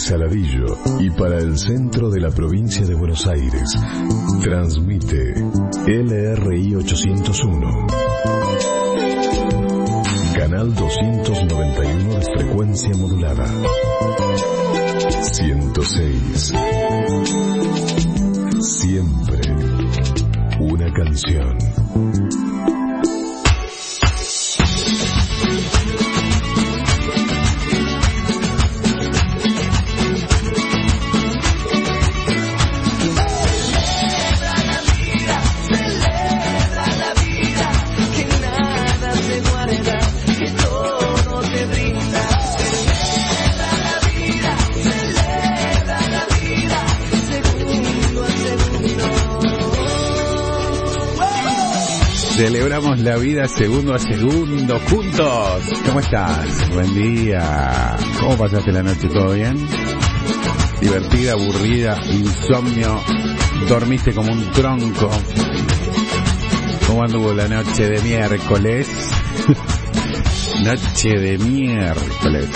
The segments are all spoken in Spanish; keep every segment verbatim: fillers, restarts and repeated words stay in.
Saladillo y para el centro de la provincia de Buenos Aires, transmite L R I ochocientos uno. Canal doscientos noventa y uno de frecuencia modulada. ciento seis. Siempre una canción. Celebramos la vida segundo a segundo juntos. ¿Cómo estás? Buen día. ¿Cómo pasaste la noche? ¿Todo bien? ¿Divertida, aburrida, insomnio? ¿Dormiste como un tronco? ¿Cómo anduvo la noche de miércoles? Noche de miércoles.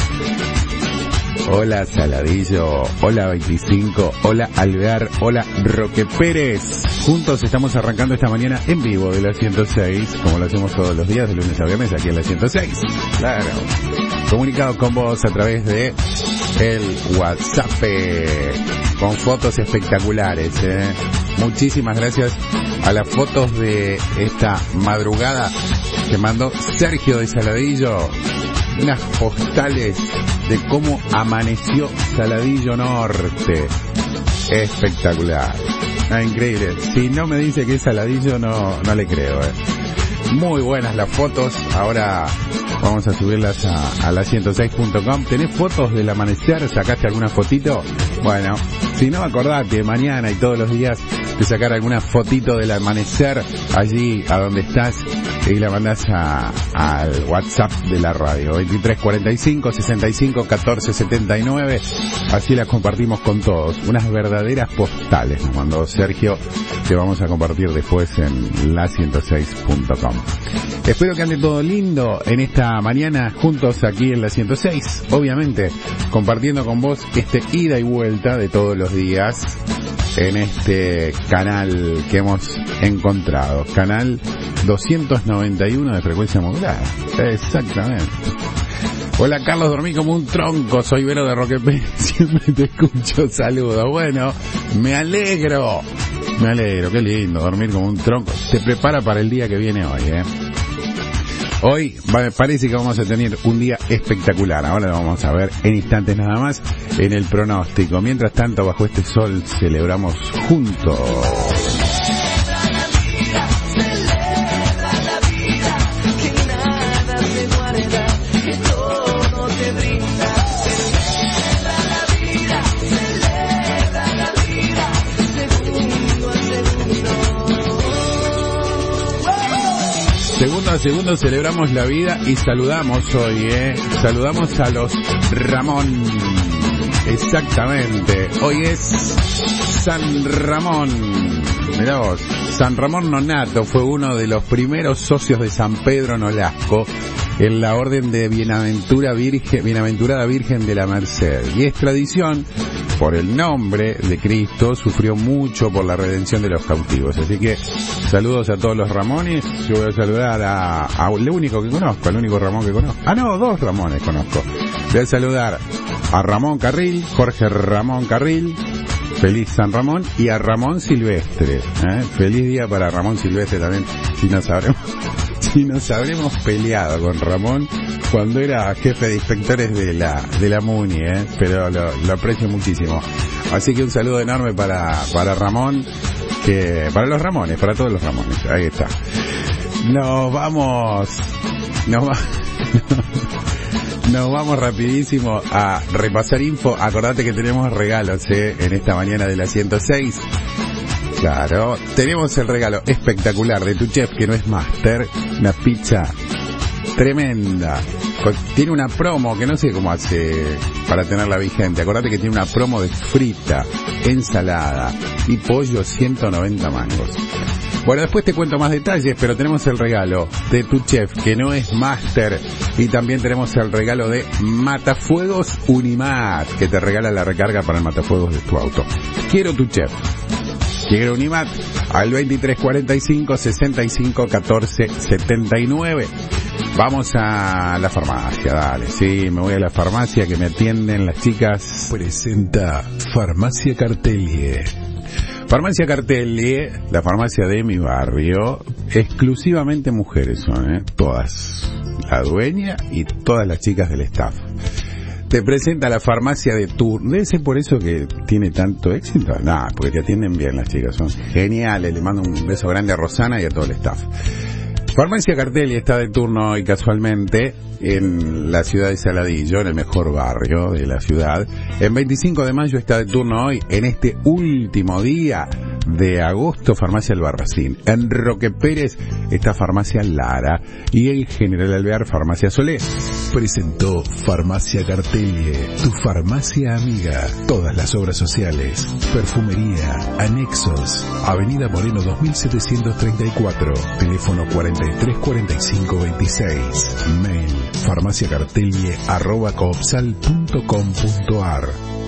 Hola Saladillo, hola veinticinco, hola Alvear, hola Roque Pérez. Juntos estamos arrancando esta mañana en vivo de la ciento seis, como lo hacemos todos los días, de lunes a viernes, aquí en la ciento seis. Claro. Comunicado con vos a través de el WhatsApp, con fotos espectaculares, ¿eh? Muchísimas gracias a las fotos de esta madrugada que mandó Sergio de Saladillo. Unas postales de cómo amaneció Saladillo Norte. Espectacular. Ah, increíble. Si no me dice que es Saladillo, no, no le creo, eh. Muy buenas las fotos. Ahora vamos a subirlas a, a la ciento seis punto com. ¿Tenés fotos del amanecer? ¿Sacaste alguna fotito? Bueno, si no, acordate, mañana y todos los días de sacar alguna fotito del amanecer allí a donde estás y la mandás a, al WhatsApp de la radio, veintitrés cuarenta y cinco, sesenta y cinco, catorce setenta y nueve. Así las compartimos con todos. Unas verdaderas postales nos mandó Sergio, que vamos a compartir después en la ciento seis punto com. Espero que ande todo lindo en esta mañana juntos aquí en la ciento seis, obviamente compartiendo con vos este ida y vuelta de todos los días en este canal que hemos encontrado, canal doscientos noventa y uno de frecuencia modulada. Exactamente. Hola Carlos, dormí como un tronco, soy Vero de Roque Pérez, siempre te escucho, saludos. Bueno, me alegro, me alegro, qué lindo, dormir como un tronco. Te prepara para el día que viene hoy, eh. Hoy me parece que vamos a tener un día espectacular. Ahora lo vamos a ver en instantes nada más en el pronóstico. Mientras tanto, bajo este sol celebramos juntos. Segundo a segundo celebramos la vida y saludamos hoy, ¿eh? Saludamos a los Ramón. Exactamente. Hoy es San Ramón. Mirá vos. San Ramón Nonato fue uno de los primeros socios de San Pedro Nolasco en la Orden de Bienaventura Virgen, Bienaventurada Virgen de la Merced. Y es tradición, por el nombre de Cristo, sufrió mucho por la redención de los cautivos. Así que saludos a todos los Ramones. Yo voy a saludar a, a el único que conozco, al único Ramón que conozco. Ah, no, dos Ramones conozco. Voy a saludar a Ramón Carril, Jorge Ramón Carril, feliz San Ramón, y a Ramón Silvestre. ¿eh? Feliz día para Ramón Silvestre también, si nos habremos, si nos habremos peleado con Ramón cuando era jefe de inspectores de la de la MUNI, ¿eh? pero lo, lo aprecio muchísimo. Así que un saludo enorme para para Ramón, que para los Ramones, para todos los Ramones. Ahí está. Nos vamos, nos va, nos vamos rapidísimo a repasar info. Acordate que tenemos regalos, ¿eh? en esta mañana de la ciento seis. Claro, tenemos el regalo espectacular de tu chef, que no es máster, una pizza tremenda. Tiene una promo que no sé cómo hace para tenerla vigente. Acordate que tiene una promo de frita, ensalada y pollo, ciento noventa mangos. Bueno, después te cuento más detalles, pero tenemos el regalo de Tu Chef, que no es máster, y también tenemos el regalo de Matafuegos Unimat, que te regala la recarga para el matafuegos de tu auto. Quiero Tu Chef, quiero Unimat, al veintitrés cuarenta y cinco, sesenta y cinco, catorce, setenta y nueve. Vamos a la farmacia, dale, sí, me voy a la farmacia que me atienden las chicas. Presenta Farmacia Cartelie. Farmacia Cartelie, la farmacia de mi barrio, exclusivamente mujeres son, ¿eh? Todas. La dueña y todas las chicas del staff. Te presenta la farmacia de turno. ¿Debe ser por eso que tiene tanto éxito? Nada, porque te atienden bien las chicas, son geniales. Le mando un beso grande a Rosana y a todo el staff. Farmacia Cartelie está de turno hoy casualmente en la ciudad de Saladillo, en el mejor barrio de la ciudad. En veinticinco de mayo está de turno hoy, en este último día de agosto, Farmacia Albarracín. En Roque Pérez está Farmacia Lara y en General Alvear Farmacia Solé. Presentó Farmacia Cartelie, tu farmacia amiga. Todas las obras sociales, perfumería, anexos. Avenida Moreno dos mil setecientos treinta y cuatro, teléfono cuarenta y tres cuarenta y cinco veintiséis. Mail farmaciacartelie arroba coopsal punto com punto ar.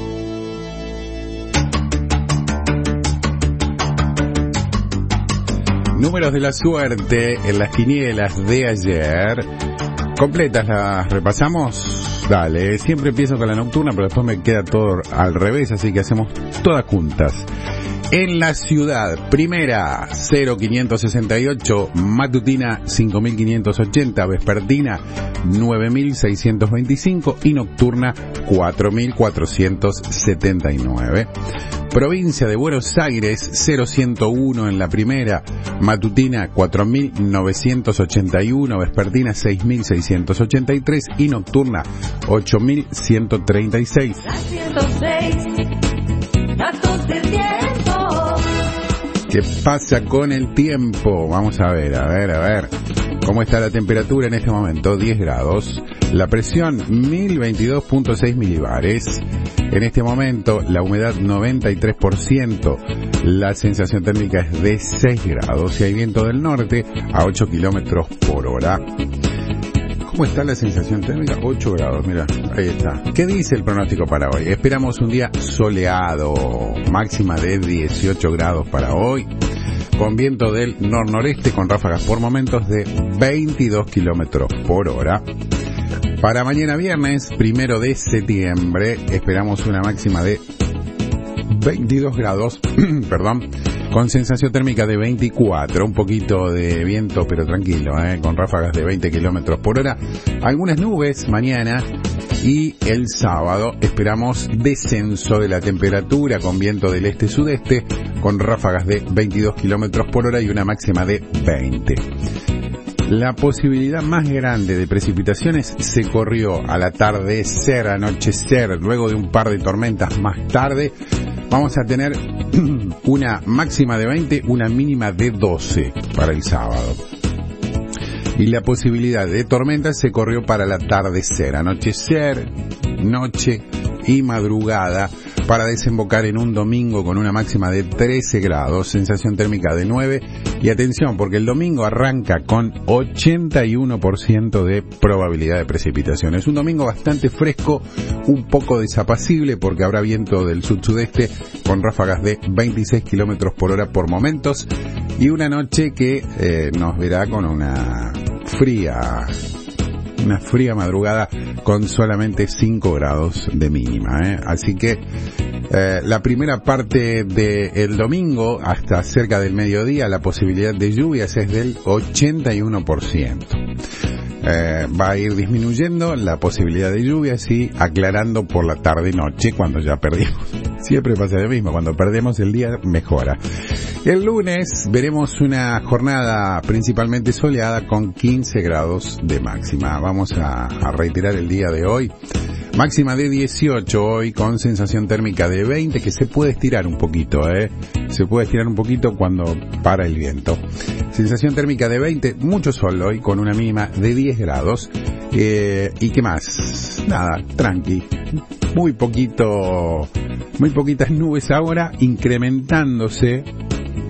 Números de la suerte en las quinielas de ayer. ¿Completas las repasamos? Dale, siempre empiezo con la nocturna, pero después me queda todo al revés, así que hacemos todas juntas. En la ciudad, primera cero quinientos sesenta y ocho, matutina cinco mil quinientos ochenta, vespertina nueve mil seiscientos veinticinco y nocturna cuatro mil cuatrocientos setenta y nueve. Provincia de Buenos Aires, cero ciento uno en la primera, matutina cuatro mil novecientos ochenta y uno, vespertina seis mil seiscientos ochenta y tres y nocturna ocho mil ciento treinta y seis. ¿Qué pasa con el tiempo? Vamos a ver, a ver, a ver. ¿Cómo está la temperatura en este momento? diez grados. La presión mil veintidós punto seis milibares. En este momento la humedad noventa y tres por ciento. La sensación térmica es de seis grados y hay viento del norte a ocho kilómetros por hora. ¿Cómo está la sensación térmica? ocho grados, mira, ahí está. ¿Qué dice el pronóstico para hoy? Esperamos un día soleado, máxima de dieciocho grados para hoy, con viento del nor-noreste con ráfagas por momentos de veintidós kilómetros por hora. Para mañana viernes, primero de septiembre, esperamos una máxima de veintidós grados, perdón, con sensación térmica de veinticuatro, un poquito de viento pero tranquilo, ¿eh? Con ráfagas de veinte kilómetros por hora, algunas nubes mañana y el sábado esperamos descenso de la temperatura con viento del este-sudeste con ráfagas de veintidós kilómetros por hora y una máxima de veinte. La posibilidad más grande de precipitaciones se corrió al atardecer, anochecer, luego de un par de tormentas más tarde. Vamos a tener una máxima de veinte, una mínima de doce para el sábado. Y la posibilidad de tormentas se corrió para el atardecer, anochecer, noche y madrugada, para desembocar en un domingo con una máxima de trece grados, sensación térmica de nueve. Y atención, porque el domingo arranca con ochenta y uno por ciento de probabilidad de precipitación. Es un domingo bastante fresco, un poco desapacible porque habrá viento del sud-sudeste con ráfagas de veintiséis kilómetros por hora por momentos y una noche que eh, nos verá con una fría, una fría madrugada con solamente cinco grados de mínima, ¿eh? Así que eh, la primera parte del domingo hasta cerca del mediodía la posibilidad de lluvias es del ochenta y uno por ciento. Eh, va a ir disminuyendo la posibilidad de lluvias y aclarando por la tarde y noche cuando ya perdimos. Siempre pasa lo mismo, cuando perdemos el día mejora. El lunes veremos una jornada principalmente soleada con quince grados de máxima. Vamos a, a reiterar el día de hoy. Máxima de dieciocho hoy con sensación térmica de veinte que se puede estirar un poquito, eh. Se puede estirar un poquito cuando para el viento. Sensación térmica de veinte, mucho sol hoy con una mínima de diez grados. Eh, ¿Y qué más? Nada, tranqui. Muy poquito, muy poquitas nubes ahora, incrementándose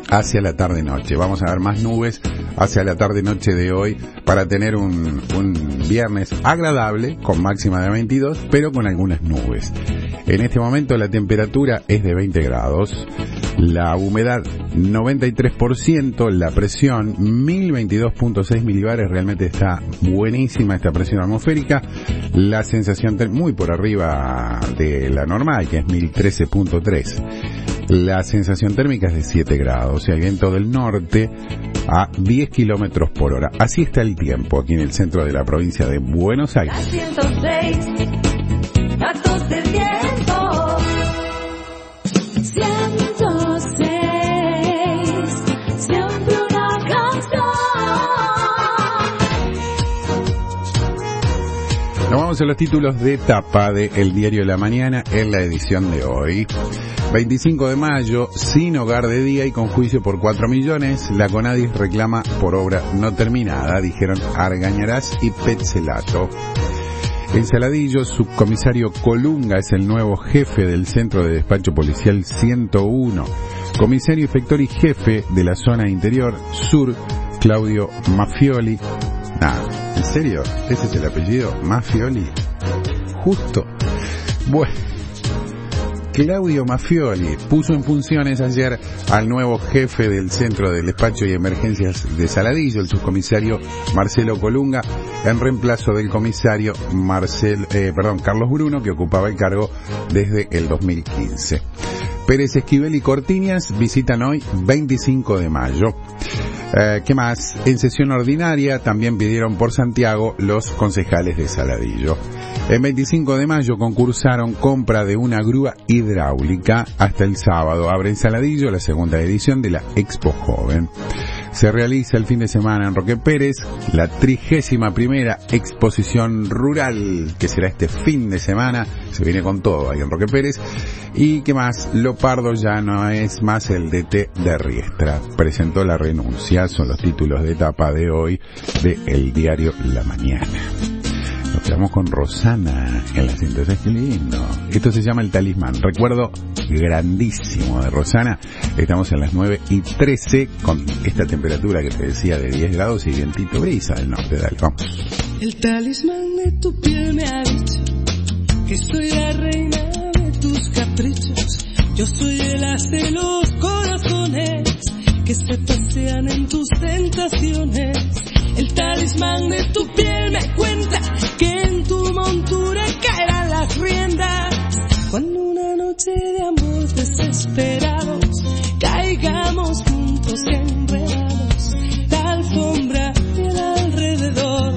hacia la tarde-noche. Vamos a ver más nubes hacia la tarde-noche de hoy para tener un, un viernes agradable con máxima de veintidós, pero con algunas nubes. En este momento la temperatura es de veinte grados, la humedad noventa y tres por ciento, la presión mil veintidós punto seis milibares, realmente está buenísima esta presión atmosférica, la sensación muy por arriba de la normal, que es mil trece punto tres. La sensación térmica es de siete grados, y hay viento del norte a diez kilómetros por hora. Así está el tiempo aquí en el centro de la provincia de Buenos Aires. ciento seis, datos del tiempo. ciento seis, siempre una canción. Nos vamos a los títulos de tapa de El Diario de la Mañana en la edición de hoy. veinticinco de mayo, sin hogar de día y con juicio por cuatro millones, la CONADIS reclama por obra no terminada, dijeron Argañarás y Petzelato. En Saladillo, subcomisario Colunga es el nuevo jefe del Centro de Despacho Policial ciento uno. Comisario inspector y jefe de la zona interior sur, Claudio Mafioli. Ah, ¿en serio? ¿Ese es el apellido? Mafioli. Justo. Bueno. Claudio Mafioli puso en funciones ayer al nuevo jefe del Centro de Despacho y Emergencias de Saladillo, el subcomisario Marcelo Colunga, en reemplazo del comisario Marcel, eh, perdón, Carlos Bruno, que ocupaba el cargo desde el dos mil quince. Pérez Esquivel y Cortiñas visitan hoy veinticinco de mayo. Eh, ¿Qué más? En sesión ordinaria también pidieron por Santiago los concejales de Saladillo. En veinticinco de mayo concursaron compra de una grúa hidráulica. Hasta el sábado abre en Saladillo la segunda edición de la Expo Joven. Se realiza el fin de semana en Roque Pérez la trigésima primera exposición rural, que será este fin de semana. Se viene con todo ahí en Roque Pérez. Y qué más, Lopardo ya no es más el D T de Riestra. Presentó la renuncia, son los títulos de etapa de hoy de El Diario La Mañana. Nos quedamos con Rosana en la ciento seis, qué lindo. Esto se llama El Talismán. Recuerdo grandísimo de Rosana. Estamos en las nueve y trece con esta temperatura que te decía de diez grados y vientito brisa del norte. Dale, vamos. El talismán de tu piel me ha dicho que soy la reina de tus caprichos. Yo soy el as de los corazones que se pasean en tus tentaciones. El talismán de tu piel me cuenta que en tu montura caerán las riendas. Cuando una noche de amor desesperados caigamos juntos y enredados, la alfombra y el alrededor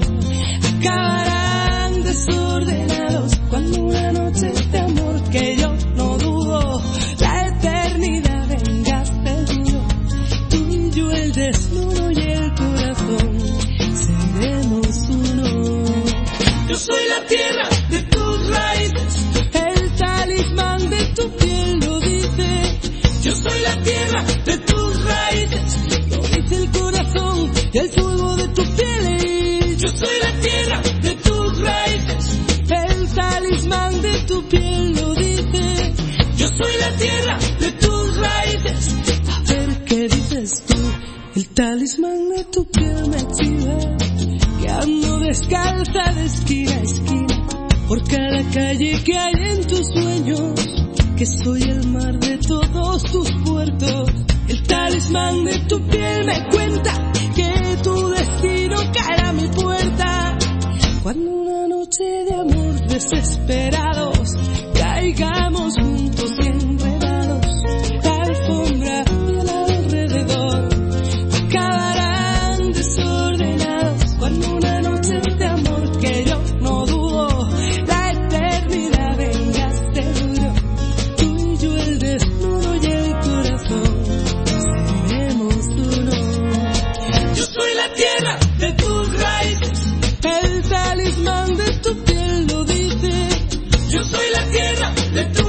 acabarán desordenados. Cuando una noche de amor que yo no dudo, la eternidad venga seguro, tú y yo el desnudo y el corazón seremos uno. Yo soy la tierra de tus raíces, el talismán de tu piel lo dice. Yo soy la tierra de tus raíces, lo dice el corazón y el fuego de tu piel. Yo soy la tierra de tus raíces, el talismán de tu piel lo dice. Yo soy la tierra de tus raíces. A ver qué dices tú. El talismán de tu piel me chiva, que ando descalza de esquina a esquina por cada calle que hay en tus sueños, que soy el mar de todos tus puertos. El talismán de tu piel me cuenta que tu destino caerá a mi puerta. Cuando una noche de amor desesperados caigamos juntos y enredados, la alfombra y el alrededor acabarán desordenados. Cuando una noche de amor que yo no dudo, la eternidad venga seguro, tú y yo el desnudo y el corazón seremos uno. Yo soy la tierra de tus raíces, el talismán de tu piel lo dice. Yo soy la tierra de tu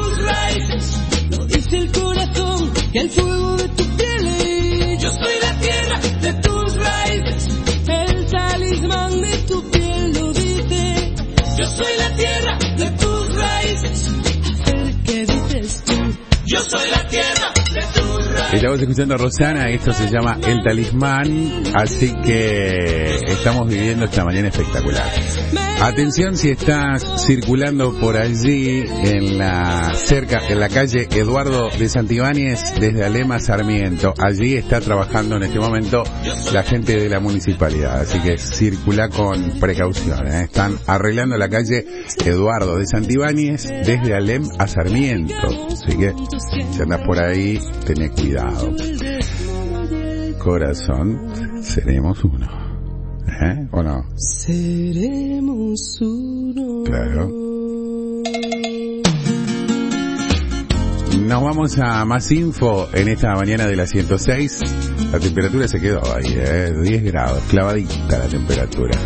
Estamos escuchando a Rosana, esto se llama El Talismán, así que estamos viviendo esta mañana espectacular. Atención si estás circulando por allí en la cerca en la calle Eduardo de Santibáñez desde Alem a Sarmiento. Allí está trabajando en este momento la gente de la municipalidad, así que circula con precaución, ¿eh? Están arreglando la calle Eduardo de Santibáñez desde Alem a Sarmiento, así que si andas por ahí, tené cuidado. Corazón, seremos uno. ¿Eh? ¿O no? Seremos uno. Claro. Nos vamos a más info en esta mañana de la ciento seis. La temperatura se quedó ahí, ¿eh? diez grados, clavadita la temperatura.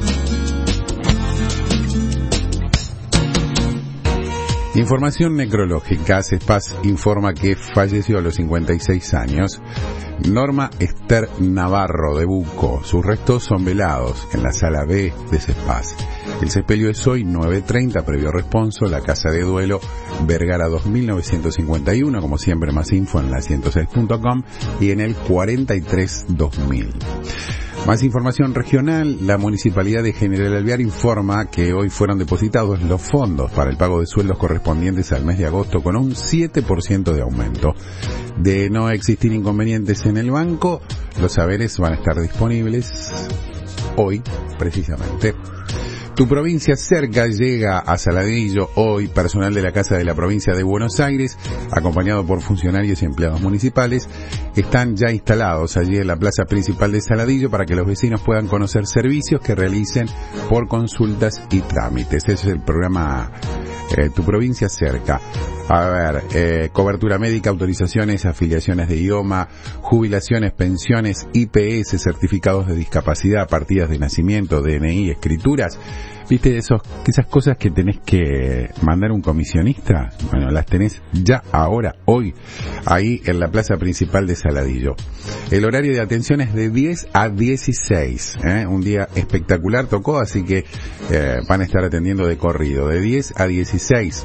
Información necrológica. CESPAS informa que falleció a los cincuenta y seis años Norma Esther Navarro de Buco. Sus restos son velados en la sala B de CESPAS. El sepelio es hoy nueve treinta, previo responso, la casa de duelo Vergara dos mil novecientos cincuenta y uno, como siempre más info en la ciento seis punto com y en el cuarenta y tres dos mil. Más información regional. La Municipalidad de General Alvear informa que hoy fueron depositados los fondos para el pago de sueldos correspondientes al mes de agosto con un siete por ciento de aumento. De no existir inconvenientes en el banco, los saberes van a estar disponibles hoy, precisamente. Tu provincia cerca llega a Saladillo hoy. Personal de la Casa de la Provincia de Buenos Aires, acompañado por funcionarios y empleados municipales, están ya instalados allí en la plaza principal de Saladillo para que los vecinos puedan conocer servicios que realicen por consultas y trámites. Ese es el programa eh, Tu provincia cerca. A ver, eh, cobertura médica, autorizaciones, afiliaciones de idioma, jubilaciones, pensiones, I P S, certificados de discapacidad, partidas de nacimiento, D N I, escrituras. ¿Viste esos, esas cosas que tenés que mandar un comisionista? Bueno, las tenés ya ahora, hoy, ahí en la plaza principal de Saladillo. El horario de atención es de diez a dieciséis, ¿eh? Un día espectacular tocó, así que eh, van a estar atendiendo de corrido, de diez a dieciséis.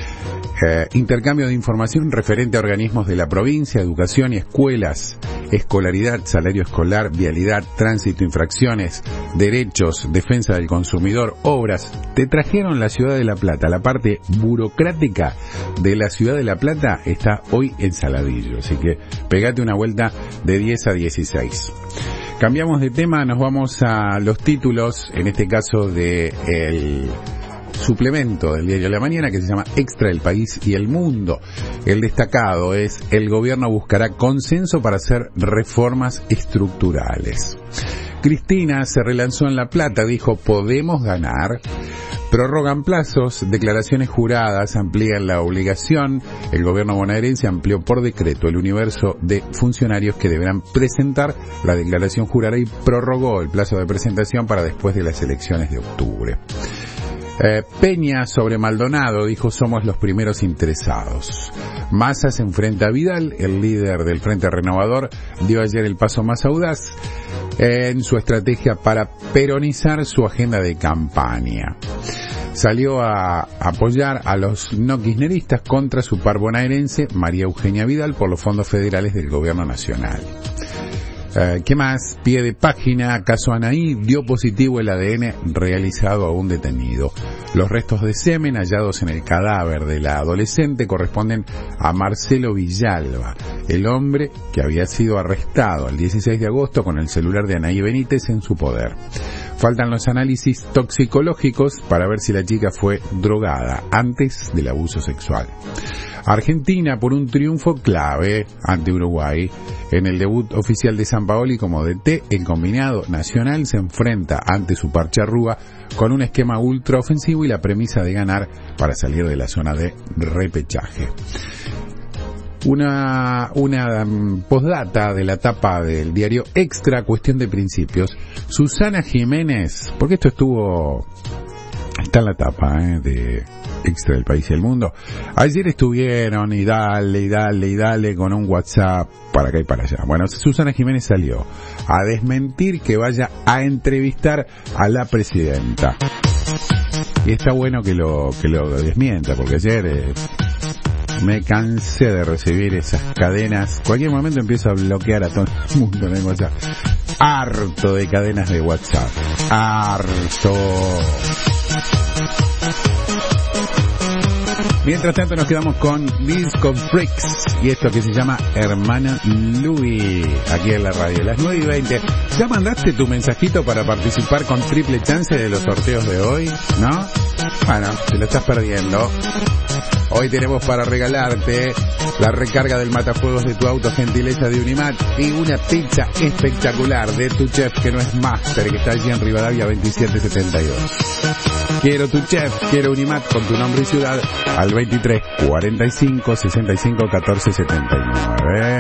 Eh, intercambio de información referente a organismos de la provincia, educación y escuelas, escolaridad, salario escolar, vialidad, tránsito, infracciones, derechos, defensa del consumidor, obras. Te trajeron la Ciudad de La Plata. La parte burocrática de la Ciudad de La Plata está hoy en Saladillo, así que pegate una vuelta de diez a dieciséis. Cambiamos de tema, nos vamos a los títulos, en este caso de el suplemento del diario de la mañana, que se llama Extra El País y El Mundo. El destacado es: el gobierno buscará consenso para hacer reformas estructurales. Cristina se relanzó en La Plata, dijo podemos ganar. Prorrogan plazos, declaraciones juradas, amplían la obligación. El gobierno bonaerense amplió por decreto el universo de funcionarios que deberán presentar la declaración jurada y prorrogó el plazo de presentación para después de las elecciones de octubre. Eh, Peña sobre Maldonado dijo somos los primeros interesados. Massa se enfrenta a Vidal. El líder del Frente Renovador dio ayer el paso más audaz eh, en su estrategia para peronizar su agenda de campaña. Salió a apoyar a los no kirchneristas contra su par bonaerense María Eugenia Vidal por los fondos federales del gobierno nacional. Uh, ¿Qué más? Pie de página. Caso Anaí, dio positivo el A D N realizado a un detenido. Los restos de semen hallados en el cadáver de la adolescente corresponden a Marcelo Villalba, el hombre que había sido arrestado el dieciséis de agosto con el celular de Anaí Benítez en su poder. Faltan los análisis toxicológicos para ver si la chica fue drogada antes del abuso sexual. Argentina por un triunfo clave ante Uruguay. En el debut oficial de Sampaoli como D T, el combinado nacional se enfrenta ante su parcharrúa con un esquema ultraofensivo y la premisa de ganar para salir de la zona de repechaje. Una, una um, postdata de la tapa del diario Extra, cuestión de principios. Susana Jiménez, porque esto estuvo, está en la tapa eh, de Extra del País y el Mundo. Ayer estuvieron y dale y dale y dale con un WhatsApp para acá y para allá. Bueno, Susana Jiménez salió a desmentir que vaya a entrevistar a la presidenta. Y está bueno que lo, que lo desmienta, porque ayer... Eh, Me cansé de recibir esas cadenas. Cualquier momento empiezo a bloquear a todo el mundo en el WhatsApp. Harto de cadenas de WhatsApp. Harto. Mientras tanto nos quedamos con Disco Freaks y esto que se llama Hermana Louie, aquí en la radio, las nueve y veinte. ¿Ya mandaste tu mensajito para participar con triple chance de los sorteos de hoy? ¿No? Bueno, te lo estás perdiendo. Hoy tenemos para regalarte la recarga del matafuegos de tu auto, gentileza de Unimat, y una pizza espectacular de Tu Chef, que no es Master, que está allí en Rivadavia veintisiete setenta y dos. Quiero Tu Chef, quiero Unimat, con tu nombre y ciudad, al veintitrés cuarenta y cinco sesenta y cinco catorce setenta y nueve.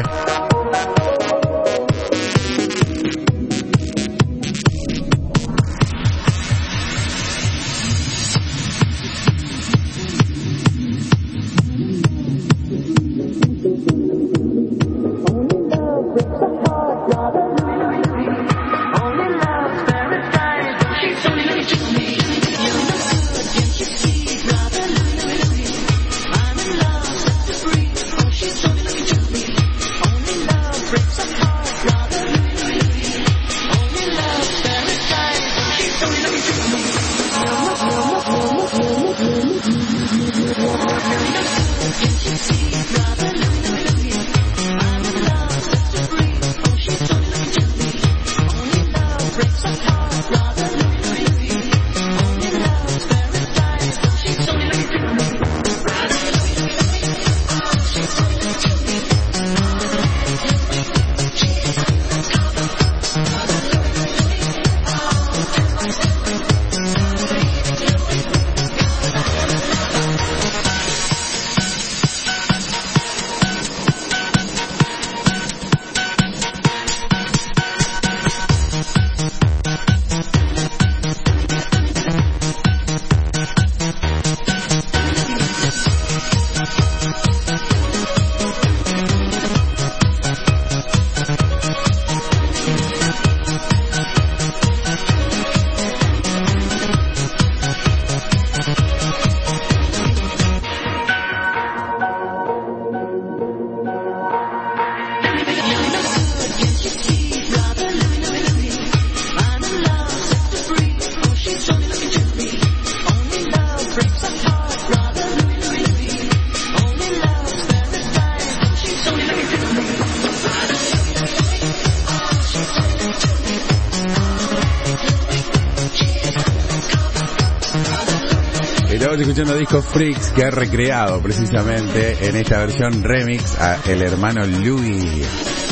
Escuchando Disco Freaks, que ha recreado precisamente en esta versión remix a el hermano Louie.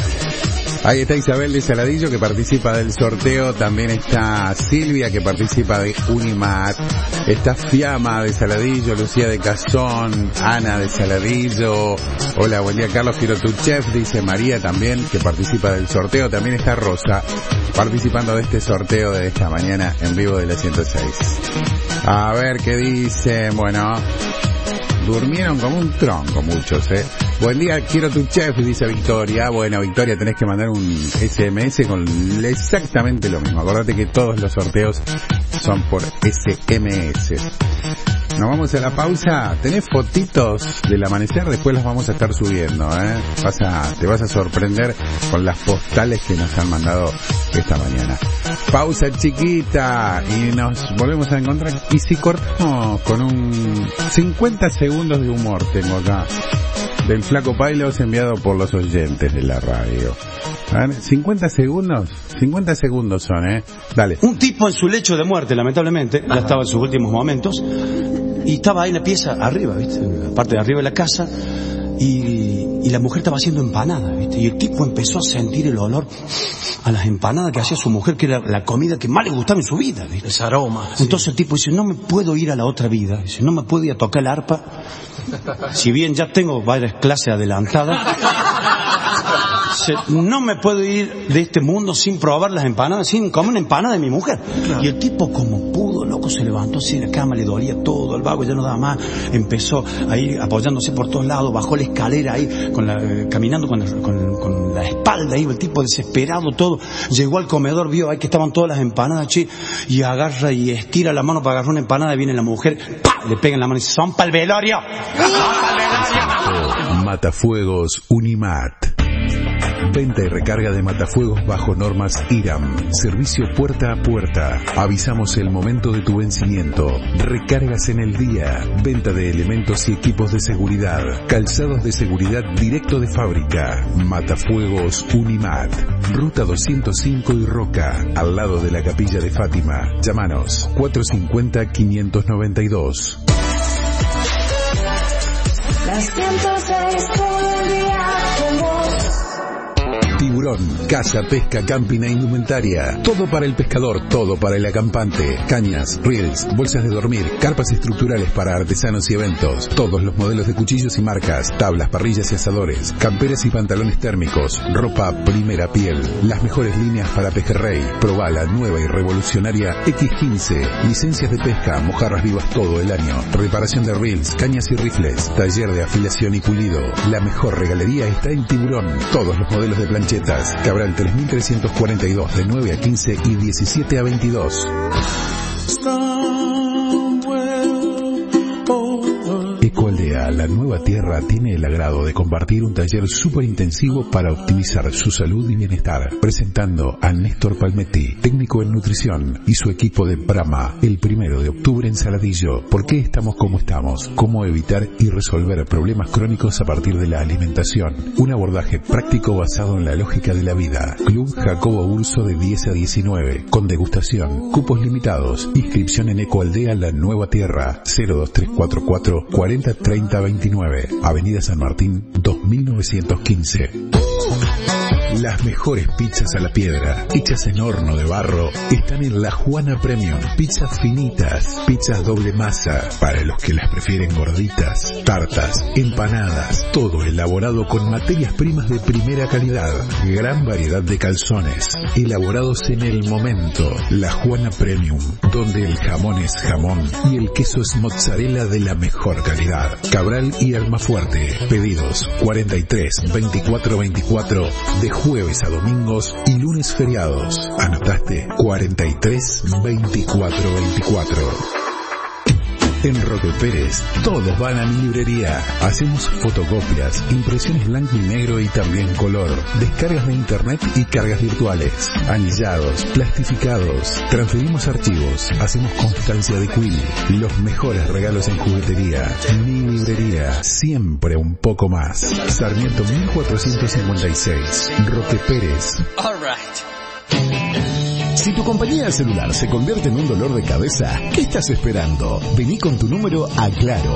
Ahí está Isabel de Saladillo, que participa del sorteo. También está Silvia, que participa de Unimat. Está Fiamma de Saladillo, Lucía de Cazón, Ana de Saladillo. Hola, buen día Carlos, quiero Tu Chef, dice María también, que participa del sorteo. También está Rosa, participando de este sorteo de esta mañana en vivo de la ciento seis. A ver qué dicen. Bueno, durmieron como un tronco muchos, eh. Buen día, quiero Tu Chef, dice Victoria. Bueno, Victoria, tenés que mandar un ese eme ese con exactamente lo mismo. Acordate que todos los sorteos son por ese eme ese. Nos vamos a la pausa. ¿Tenés fotitos del amanecer? Después las vamos a estar subiendo, ¿eh? Vas a, te vas a sorprender con las postales que nos han mandado esta mañana. Pausa chiquita y nos volvemos a encontrar. Y si cortamos con un cincuenta segundos de humor, tengo acá, del Flaco Pailos, enviado por los oyentes de la radio. A ver, cincuenta segundos, cincuenta segundos son, ¿eh? Dale. Un tipo en su lecho de muerte, lamentablemente, ya estaba en sus últimos momentos, y estaba ahí en la pieza arriba, ¿viste? En la parte de arriba de la casa, y, y la mujer estaba haciendo empanadas, ¿viste? Y el tipo empezó a sentir el olor a las empanadas que hacía su mujer, que era la comida que más le gustaba en su vida, ¿viste? Ese aroma. Sí. Entonces el tipo dice, no me puedo ir a la otra vida, dice, no me puedo ir a tocar el arpa, si bien ya tengo varias clases adelantadas. se, no me puedo ir de este mundo sin probar las empanadas, sin comer una empanada de mi mujer. Claro. Y el tipo, como pudo, loco, se levantó así de la cama, le dolía todo, el vago ya no daba más, empezó a ir apoyándose por todos lados, bajó la escalera ahí, con la, eh, caminando con, el, con, con la espalda ahí, el tipo desesperado todo, llegó al comedor, vio ahí que estaban todas las empanadas, che, y agarra y estira la mano para agarrar una empanada, y viene la mujer, ¡pah!, le pega en la mano y dice, son pa'l velorio. Matafuegos Unimat. Venta y recarga de matafuegos bajo normas I R A M. Servicio puerta a puerta. Avisamos el momento de tu vencimiento. Recargas en el día. Venta de elementos y equipos de seguridad. Calzados de seguridad directo de fábrica. Matafuegos Unimat. Ruta doscientos cinco y Roca, al lado de la Capilla de Fátima. Llámanos cuatrocientos cincuenta, quinientos noventa y dos. Las ciento seis todo el día con vos. Tiburón, caza, pesca, camping e indumentaria. Todo para el pescador, todo para el acampante. Cañas, reels, bolsas de dormir, carpas estructurales para artesanos y eventos. Todos los modelos de cuchillos y marcas, tablas, parrillas y asadores, camperas y pantalones térmicos, ropa primera piel. Las mejores líneas para pejerrey. Probá la nueva y revolucionaria equis quince. Licencias de pesca, mojarras vivas todo el año. Reparación de reels, cañas y rifles. Taller de afilación y pulido. La mejor regalería está en Tiburón. Todos los modelos de planchetas. Cabral tres mil trescientos cuarenta y dos, de nueve a quince y diecisiete a veintidós. Ecoaldea, la nueva tierra, tiene el agrado de compartir un taller súper intensivo para optimizar su salud y bienestar, presentando a Néstor Palmetti, técnico en nutrición, y su equipo de Brahma, el primero de octubre en Saladillo. ¿Por qué estamos como estamos? ¿Cómo evitar y resolver problemas crónicos a partir de la alimentación? Un abordaje práctico basado en la lógica de la vida. Club Jacobo Urso de diez a diecinueve, con degustación, cupos limitados, inscripción en Ecoaldea, la nueva tierra, cero dos tres cuatro cuatro, cuarenta treinta veintinueve, Avenida San Martín, dos mil novecientos quince. Las mejores pizzas a la piedra, hechas en horno de barro, están en La Juana Premium. Pizzas finitas, pizzas doble masa, para los que las prefieren gorditas, tartas, empanadas, todo elaborado con materias primas de primera calidad. Gran variedad de calzones, elaborados en el momento. La Juana Premium, donde el jamón es jamón y el queso es mozzarella de la mejor calidad. Cabral y Almafuerte. Pedidos cuarenta y tres, veinticuatro veinticuatro, de jueves a domingos y lunes feriados. ¿Anotaste? cuarenta y tres, veinticuatro veinticuatro. En Roque Pérez, todos van a mi librería. Hacemos fotocopias, impresiones blanco y negro y también color, descargas de internet y cargas virtuales, anillados, plastificados, transferimos archivos, hacemos constancia de quill, los mejores regalos en juguetería. Mi librería, siempre un poco más. Sarmiento mil cuatrocientos cincuenta y seis, Roque Pérez. All right. Si tu compañía de celular se convierte en un dolor de cabeza, ¿qué estás esperando? Vení con tu número a Claro.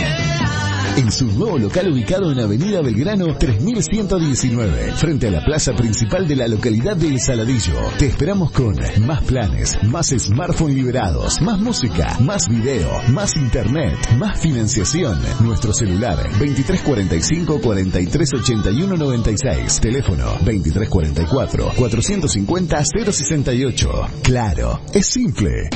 En su nuevo local ubicado en Avenida Belgrano tres mil ciento diecinueve, frente a la plaza principal de la localidad de El Saladillo. Te esperamos con más planes, más smartphone liberados, más música, más video, más internet, más financiación. Nuestro celular veintitrés cuarenta y cinco, cuarenta y tres ochenta y uno noventa y seis. Teléfono veintitrés cuarenta y cuatro, cuatrocientos cincuenta, cero sesenta y ocho. Claro, es simple.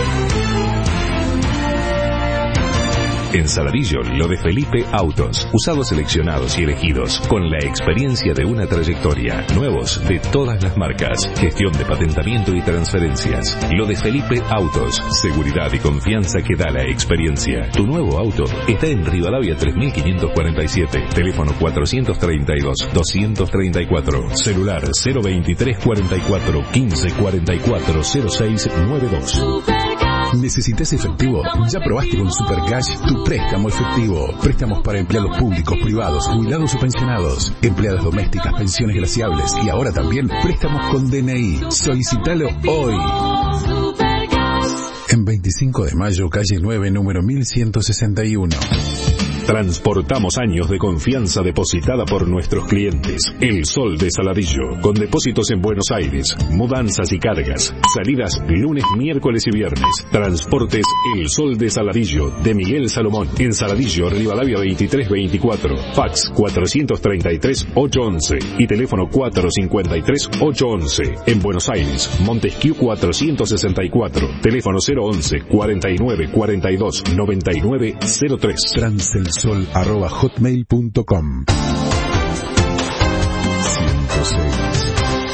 En Saladillo, lo de Felipe Autos. Usados seleccionados y elegidos, con la experiencia de una trayectoria. Nuevos de todas las marcas. Gestión de patentamiento y transferencias. Lo de Felipe Autos. Seguridad y confianza que da la experiencia. Tu nuevo auto está en Rivadavia tres mil quinientos cuarenta y siete. Teléfono cuatrocientos treinta y dos, doscientos treinta y cuatro. Celular cero veintitrés cuarenta y cuatro, quince cuarenta y cuatro, cero seis noventa y dos. ¿Necesitas efectivo? Ya probaste con Supercash tu préstamo efectivo. Préstamos para empleados públicos, privados, jubilados o pensionados, empleadas domésticas, pensiones glaciables y ahora también préstamos con D N I. Solicítalo hoy. En veinticinco de mayo, calle nueve, número mil ciento sesenta y uno. Transportamos años de confianza depositada por nuestros clientes. El Sol de Saladillo, con depósitos en Buenos Aires, mudanzas y cargas, salidas lunes, miércoles y viernes. Transportes El Sol de Saladillo, de Miguel Salomón, en Saladillo, Rivadavia veintitrés veinticuatro, fax cuatrocientos treinta y tres, ochocientos once y teléfono cuatrocientos cincuenta y tres, ochocientos once. En Buenos Aires, Montesquieu cuatrocientos sesenta y cuatro, teléfono cero once, cuarenta y nueve, cuarenta y dos, noventa y nueve, cero tres. Transelsol arroba hotmail punto com. ciento seis.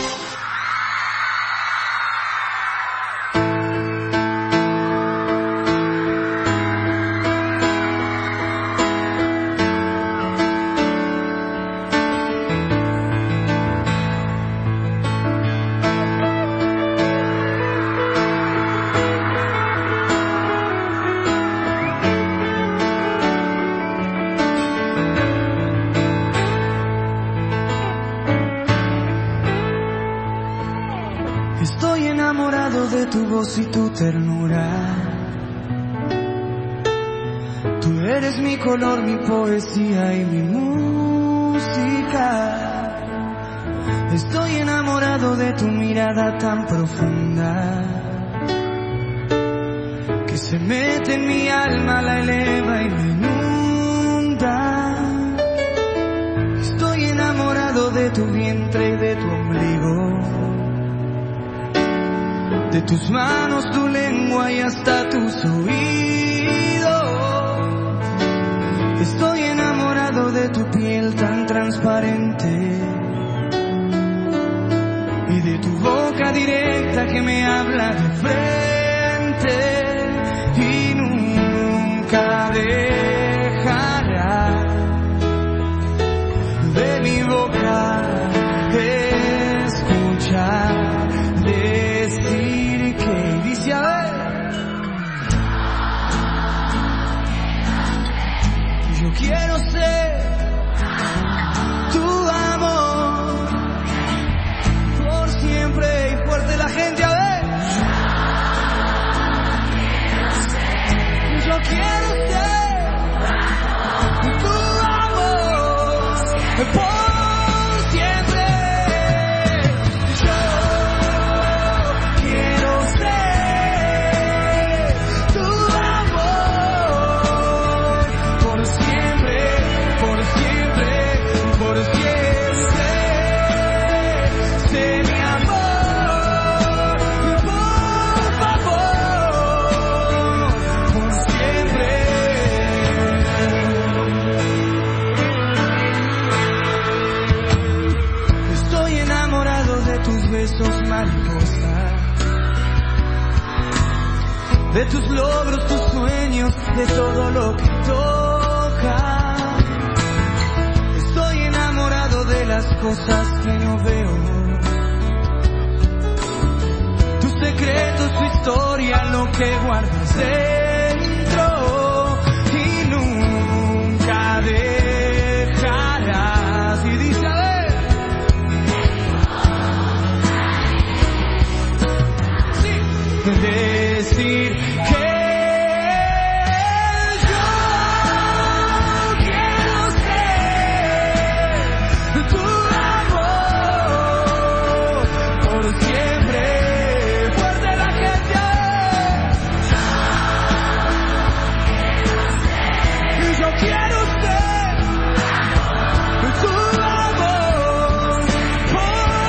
Y tu ternura, tú eres mi color, mi poesía y mi música. Estoy enamorado de tu mirada tan profunda que se mete en mi alma, la eleva y me inunda. Estoy enamorado de tu vientre y de tu ombligo, de tus manos, tu lengua y hasta tus oídos. Estoy enamorado de tu piel tan transparente y de tu boca directa que me habla de frente y nunca dejará de mi boca escuchar decir que dice a ver. Yo quiero ser tu amor por siempre y fuerte la gente a ver. Yo quiero ser tu amor por de tus logros, tus sueños, de todo lo que toca. Estoy enamorado de las cosas que no veo, tus secretos, tu historia, lo que guardas dentro y nunca dejarás. Y dice a ver, sí, decir que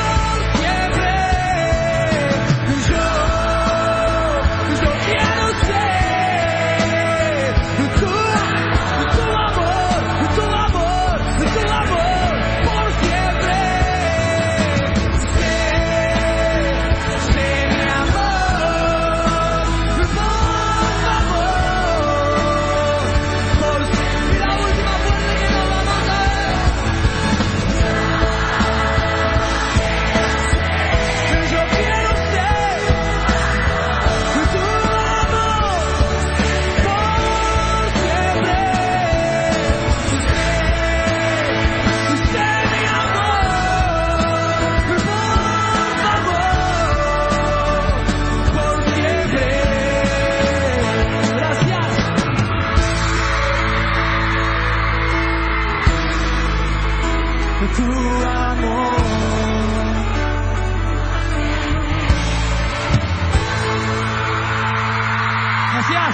yo quiero ser Gracias.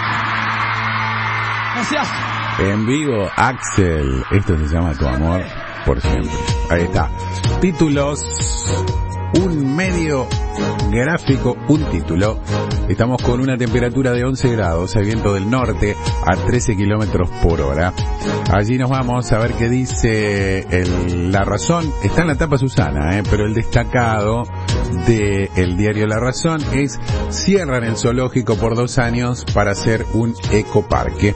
Gracias. En vivo, Axel. Esto se llama Tu amor por siempre. Ahí está. Títulos. Un medio gráfico, un título. Estamos con una temperatura de once grados, hay viento del norte a trece kilómetros por hora. Allí nos vamos a ver qué dice el, La Razón. Está en la tapa Susana, eh, pero el destacado del diario La Razón es: cierran el zoológico por dos años para hacer un ecoparque.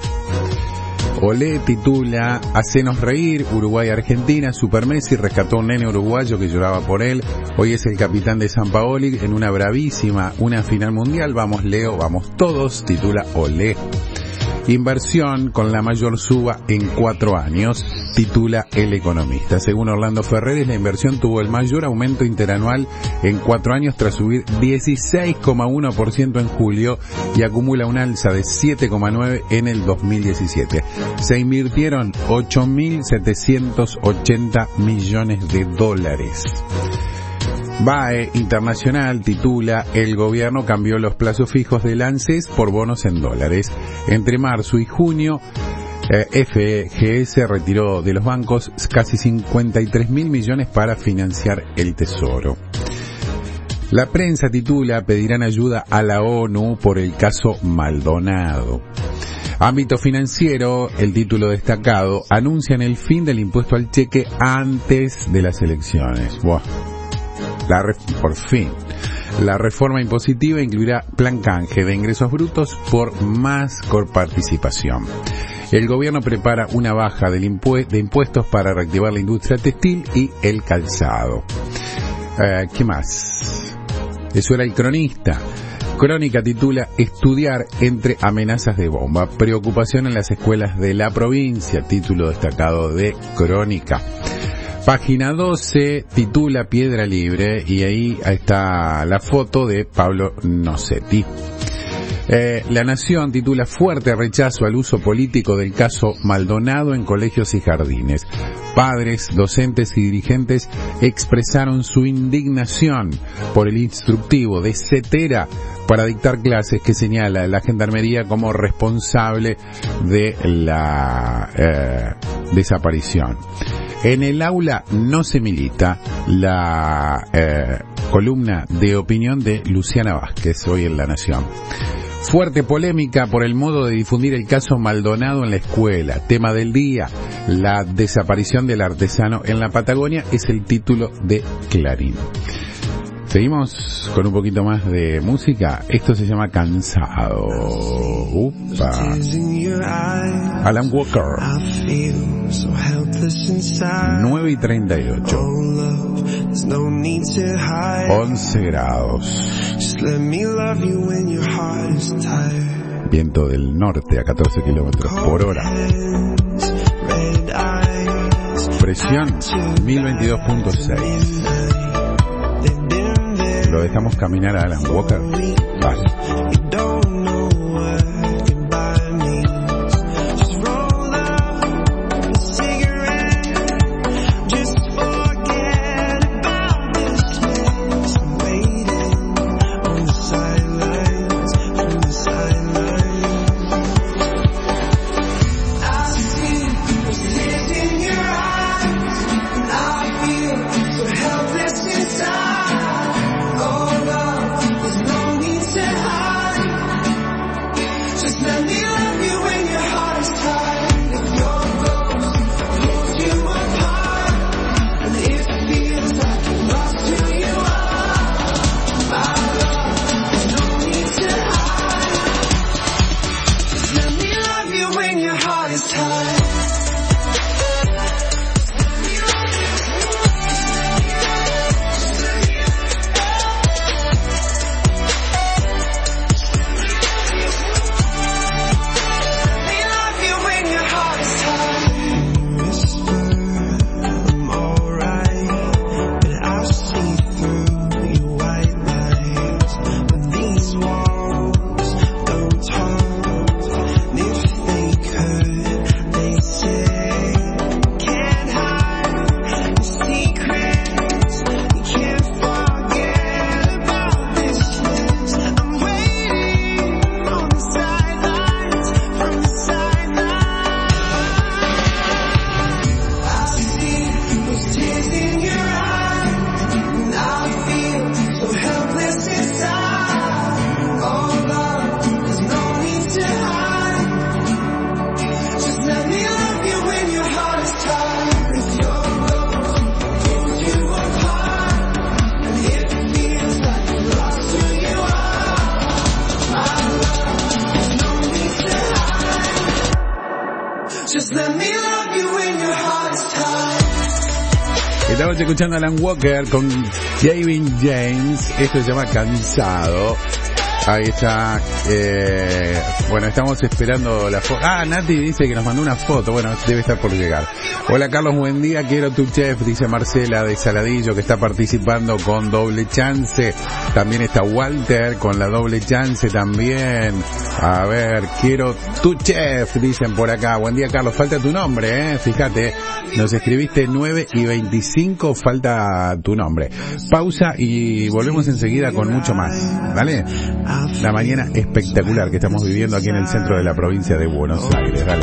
Olé titula: Hacenos reír, Uruguay-Argentina, Super Messi rescató a un nene uruguayo que lloraba por él. Hoy es el capitán de San Paoli en una bravísima, una final mundial. Vamos Leo, vamos todos, titula Olé. Inversión con la mayor suba en cuatro años, titula El Economista. Según Orlando Ferreres, la inversión tuvo el mayor aumento interanual en cuatro años tras subir dieciséis coma uno por ciento en julio y acumula un alza de siete coma nueve por ciento en el dos mil diecisiete. Se invirtieron ocho mil setecientos ochenta millones de dólares. B A E Internacional titula: el gobierno cambió los plazos fijos del ANSES por bonos en dólares. Entre marzo y junio, eh, F G S retiró de los bancos casi cincuenta y tres mil millones para financiar el tesoro. La prensa titula: pedirán ayuda a la ONU por el caso Maldonado. Ámbito financiero, el título destacado: anuncian el fin del impuesto al cheque antes de las elecciones. Buah. La ref- por fin. La reforma impositiva incluirá plan canje de ingresos brutos por más coparticipación. El gobierno prepara una baja del impue- de impuestos para reactivar la industria textil y el calzado. Eh, ¿Qué más? Eso era el Cronista. Crónica titula: estudiar entre amenazas de bomba. Preocupación en las escuelas de la provincia. Título destacado de Crónica. Página doce titula Piedra Libre y ahí está la foto de Pablo Nocetti. Eh, La Nación titula: fuerte rechazo al uso político del caso Maldonado en colegios y jardines. Padres, docentes y dirigentes expresaron su indignación por el instructivo de Cetera para dictar clases que señala la Gendarmería como responsable de la eh, desaparición. En el aula no se milita, la eh, columna de opinión de Luciana Vázquez, hoy en La Nación. Fuerte polémica por el modo de difundir el caso Maldonado en la escuela. Tema del día: la desaparición del artesano en la Patagonia, es el título de Clarín. Seguimos con un poquito más de música. Esto se llama Cansado. Upa. Alan Walker. nueve y treinta y ocho. once grados. Viento del norte a catorce kilómetros por hora. Presión mil veintidós punto seis. Lo dejamos caminar a Alan Walker. Vale. Helpless inside, oh love, there's no need Just let me love you when your heart is tired. Estamos escuchando a Alan Walker con Gavin James. Esto se llama Cansado. Ahí está. Eh, bueno, estamos esperando la foto. Ah, Nati dice que nos mandó una foto. Bueno, debe estar por llegar. Hola Carlos, buen día. Quiero tu chef, dice Marcela de Saladillo, que está participando con doble chance. También está Walter con la doble chance también. A ver, quiero tu chef, dicen por acá. Buen día Carlos, falta tu nombre, eh. Fíjate, nos escribiste nueve y veinticinco, falta tu nombre. Pausa y volvemos enseguida con mucho más. ¿Vale? La mañana espectacular que estamos viviendo aquí en el centro de la provincia de Buenos Aires. Dale.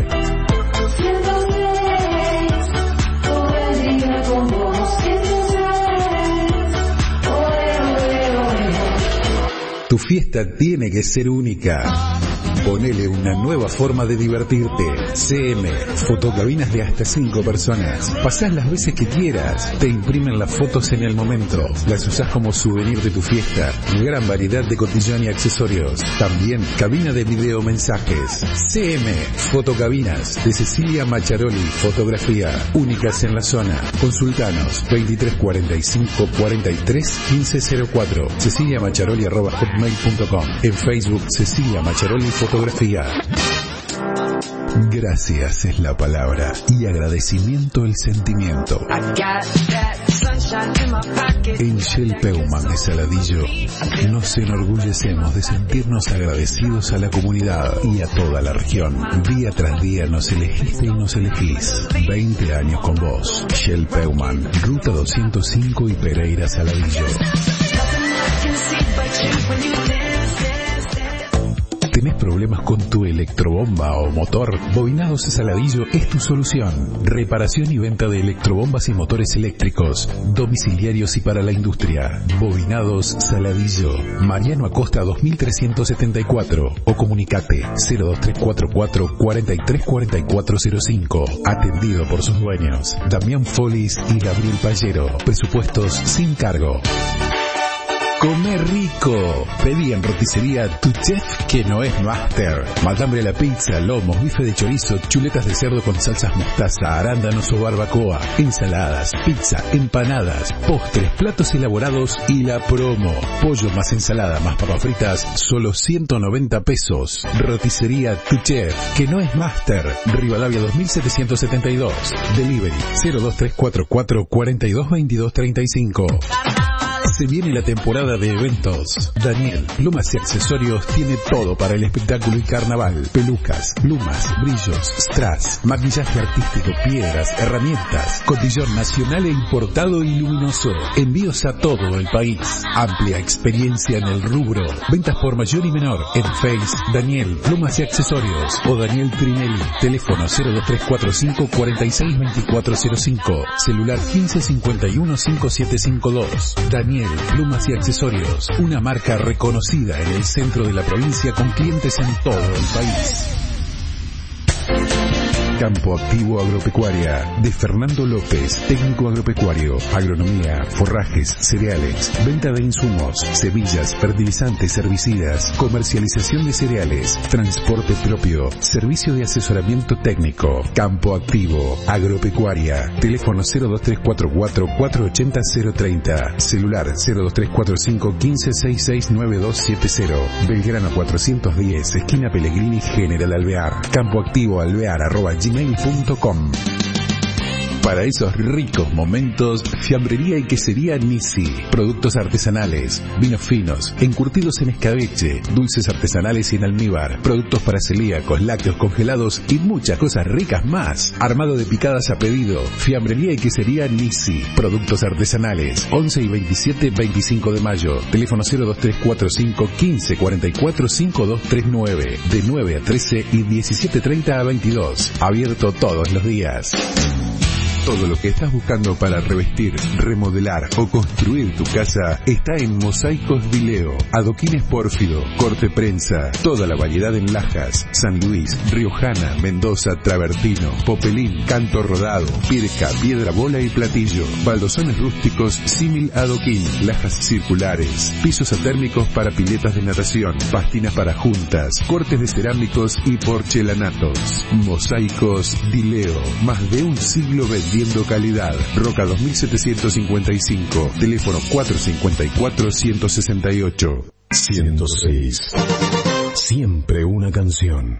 Tu fiesta tiene que ser única. Ponele una nueva forma de divertirte. C M, fotocabinas de hasta cinco personas. Pasás las veces que quieras. Te imprimen las fotos en el momento. Las usás como souvenir de tu fiesta. Gran variedad de cotillón y accesorios. También cabina de video mensajes. C M, fotocabinas de Cecilia Macharoli, fotografía. Únicas en la zona. Consultanos veintitrés cuarenta y cinco cuarenta y tres quince cero cuatro. Cecilia Macharoli arroba hotmail punto com. En Facebook Cecilia Macharoli Fotografía. Gracias es la palabra y agradecimiento el sentimiento. En Shell Peuman de Saladillo nos enorgullecemos de sentirnos agradecidos a la comunidad y a toda la región. Día tras día nos elegiste y nos elegís. veinte años con vos. Shell Peuman, Ruta doscientos cinco y Pereira Saladillo. ¿Tenés problemas con tu electrobomba o motor? Bobinados Saladillo es tu solución. Reparación y venta de electrobombas y motores eléctricos, domiciliarios y para la industria. Bobinados Saladillo. Mariano Acosta dos mil trescientos setenta y cuatro. O comunicate cero dos tres cuatro cuatro cuarenta y tres cuarenta y cuatro cero cinco. Atendido por sus dueños, Damián Folis y Gabriel Pallero. Presupuestos sin cargo. Come rico. Pedí en roticería Tu Chef, que no es Master. Matambre a la pizza, lomos, bife de chorizo, chuletas de cerdo con salsas mostaza, arándanos o barbacoa, ensaladas, pizza, empanadas, postres, platos elaborados y la promo. Pollo más ensalada más papas fritas, solo ciento noventa pesos. Roticería Tu Chef, que no es Master. Rivadavia dos mil setecientos setenta y dos. Delivery cero dos tres cuatro cuatro cuarenta y dos veintidós treinta y cinco. Se viene la temporada de eventos. Daniel, Plumas y Accesorios tiene todo para el espectáculo y carnaval. Pelucas, plumas, brillos, strass, maquillaje artístico, piedras, herramientas, cotillón nacional e importado y luminoso. Envíos a todo el país. Amplia experiencia en el rubro. Ventas por mayor y menor. En Face, Daniel, Plumas y Accesorios. O Daniel Trinelli. Teléfono cero dos tres cuatro cinco cuarenta y seis veinticuatro cero cinco. Celular quince cincuenta y uno cincuenta y siete cincuenta y dos. Daniel, Plumas y Accesorios, una marca reconocida en el centro de la provincia con clientes en todo el país. Campo Activo Agropecuaria, de Fernando López, técnico agropecuario, agronomía, forrajes, cereales, venta de insumos, semillas, fertilizantes, herbicidas, comercialización de cereales, transporte propio, servicio de asesoramiento técnico. Campo Activo Agropecuaria, teléfono cero dos tres cuatro cuatro cuatro ocho cero cero tres cero, celular cero dos tres cuatro cinco uno cinco seis seis nueve dos siete cero, Belgrano cuatrocientos diez, esquina Pellegrini, General Alvear. Campo Activo Alvear arroba gmail punto com. Para esos ricos momentos, fiambrería y quesería Nisi. Productos artesanales, vinos finos, encurtidos en escabeche, dulces artesanales y en almíbar, productos para celíacos, lácteos congelados y muchas cosas ricas más. Armado de picadas a pedido. Fiambrería y quesería Nisi. Productos artesanales. once y veintisiete, veinticinco de mayo. Teléfono cero dos tres cuatro cinco uno cinco cuatro cuatro cinco dos tres nueve. De nueve a trece y diecisiete treinta a veintidós. Abierto todos los días. Todo lo que estás buscando para revestir, remodelar o construir tu casa está en Mosaicos Dileo. Adoquines pórfido, corte prensa, toda la variedad en lajas, San Luis, Riojana, Mendoza, Travertino, Popelín, canto rodado, pirca, piedra bola y platillo. Baldosones rústicos símil adoquín, lajas circulares, pisos atérmicos para piletas de natación, pastinas para juntas, cortes de cerámicos y porcelanatos. Mosaicos Dileo, más de un siglo vendiendo calidad. Roca dos mil setecientos cincuenta y cinco, teléfono cuatro cinco cuatro, uno seis ocho. ciento seis. Siempre una canción.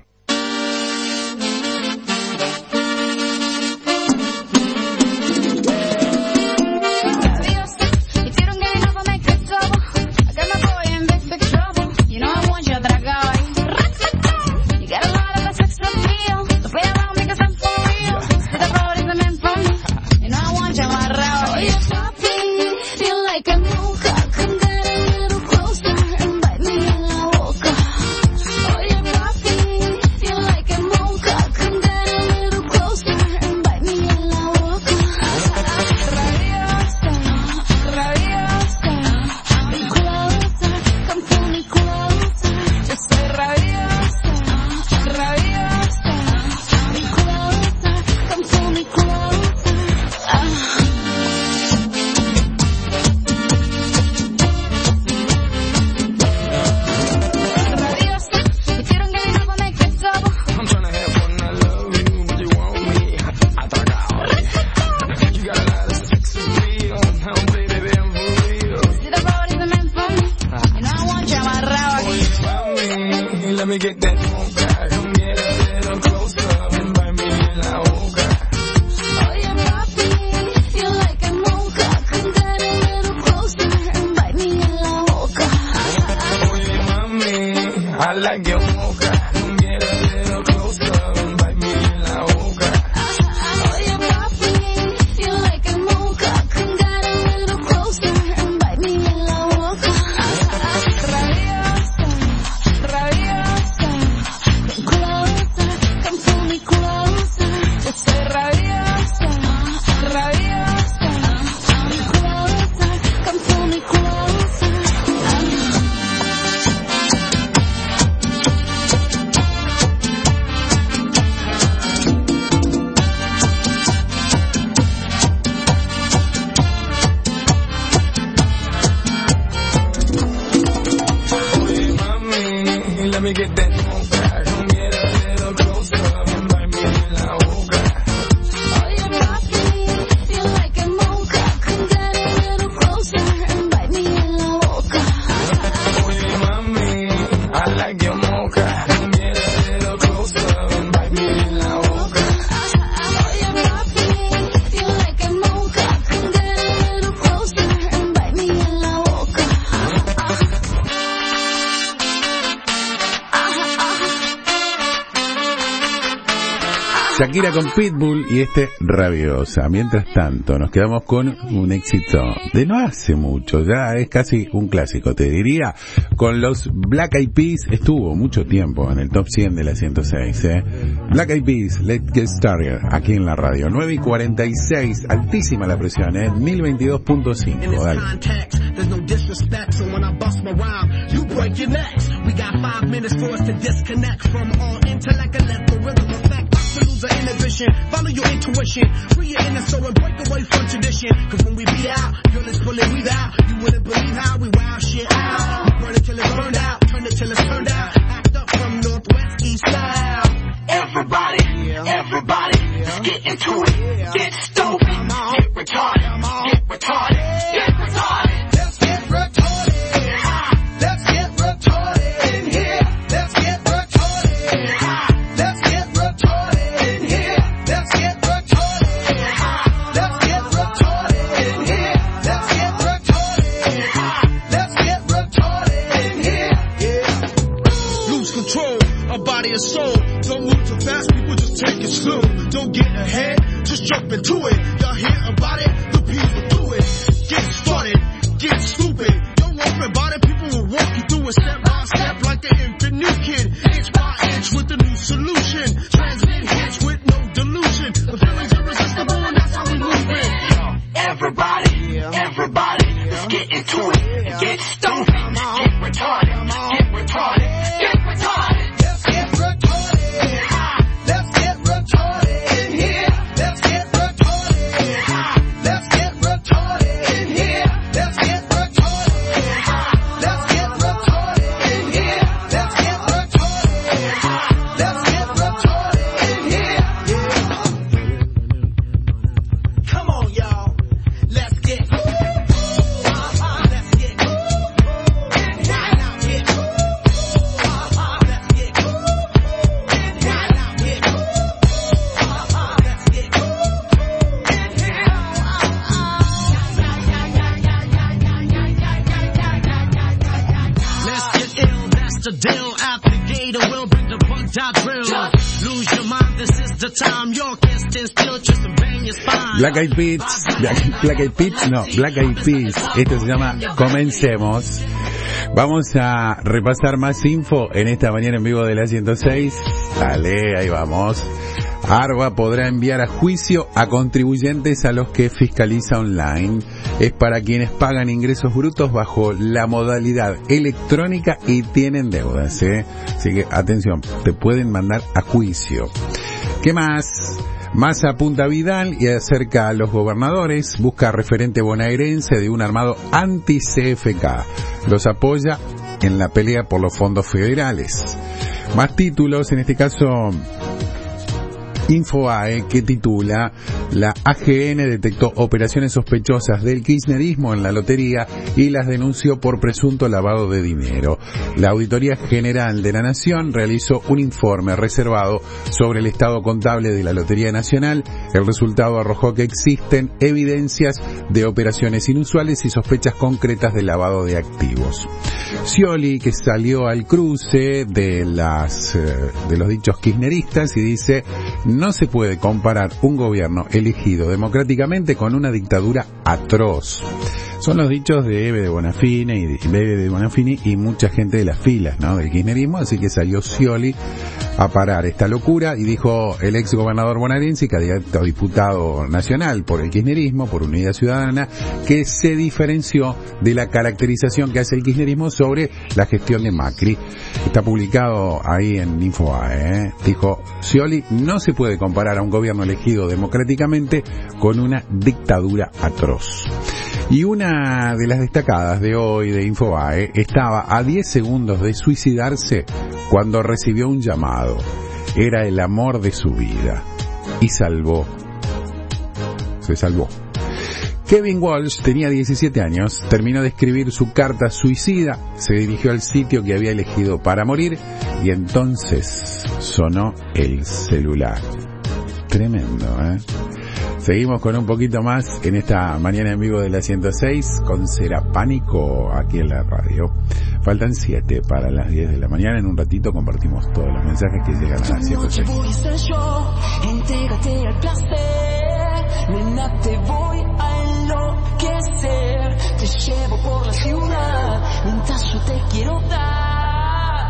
Shakira con Pitbull y este Rabiosa. Mientras tanto, nos quedamos con un éxito de no hace mucho, ya es casi un clásico, te diría. Con los Black Eyed Peas estuvo mucho tiempo en el top cien de la ciento seis, ¿eh? Black Eyed Peas, Let's Get Started, aquí en la radio. nueve y cuarenta y seis, altísima la presión, ¿eh? mil veintidós punto cinco, dale. Lose the inhibition, follow your intuition, free your inner soul and break away from tradition. Cause when we be out, you're just pulling we out. You wouldn't believe how we wow shit out. We burn it till it's burned out, turn it till it's turned out. Act up from northwest, east side. Everybody, everybody, just get into it. Get stupid, get retarded, get retarded, get retarded. Let's get retarded. Let's get retarded in here. Let's get retarded. Let's get retarded. Soul. Don't move too fast, people just take it slow. Don't get ahead, just jump into it. Y'all hear about it? The people do it. Get started, get stupid. Don't worry about it, people will walk you through it step by step like the infant new kid. Inch by inch with the new solution. Transmit hits with no delusion. The feeling's irresistible and that's how we bugged out drill. Lose your mind, this is the time. Your can't stand still, just to bang your spine. Black Eyed Peas, Black, Black Eyed Peas, no, Black Eyed Peas. Esto se llama Comencemos. Vamos a repasar más info en esta mañana en vivo de la ciento seis. Dale, ahí vamos. ARBA podrá enviar a juicio a contribuyentes a los que fiscaliza online. Es para quienes pagan ingresos brutos bajo la modalidad electrónica y tienen deudas, ¿eh? Así que atención, te pueden mandar a juicio. ¿Qué más? Massa apunta a Vidal y acerca a los gobernadores. Busca referente bonaerense de un armado anti-C F K. Los apoya en la pelea por los fondos federales. Más títulos, en este caso Infobae, que titula: la A G N detectó operaciones sospechosas del kirchnerismo en la lotería y las denunció por presunto lavado de dinero. La Auditoría General de la Nación realizó un informe reservado sobre el estado contable de la Lotería Nacional. El resultado arrojó que existen evidencias de operaciones inusuales y sospechas concretas de lavado de activos. Scioli, que salió al cruce de las eh, de los dichos kirchneristas y dice: no se puede comparar un gobierno elegido democráticamente con una dictadura atroz. Son los dichos de Eve de Bonafini y de, Eve de Bonafini y mucha gente de las filas, ¿no?, del kirchnerismo. Así que salió Scioli a parar esta locura y dijo el ex gobernador bonaerense y candidato a diputado nacional por el kirchnerismo, por Unidad Ciudadana, que se diferenció de la caracterización que hace el kirchnerismo sobre la gestión de Macri. Está publicado ahí en Infobae, ¿eh? Dijo: Scioli, no se puede comparar a un gobierno elegido democráticamente con una dictadura atroz. Y una de las destacadas de hoy de Infobae estaba a diez segundos de suicidarse cuando recibió un llamado. Era el amor de su vida. Y salvó. Se salvó. Kevin Walsh tenía diecisiete años, terminó de escribir su carta suicida, se dirigió al sitio que había elegido para morir y entonces sonó el celular. Tremendo, ¿eh? Seguimos con un poquito más en esta mañana en vivo de la ciento seis con Será Pánico aquí en la radio. Faltan siete para las diez de la mañana. En un ratito compartimos todos los mensajes que llegan a la ciento seis. Voy a ser yo, entrégate al placer, nena, te voy a enloquecer, te llevo por la ciudad, mientras yo te quiero dar.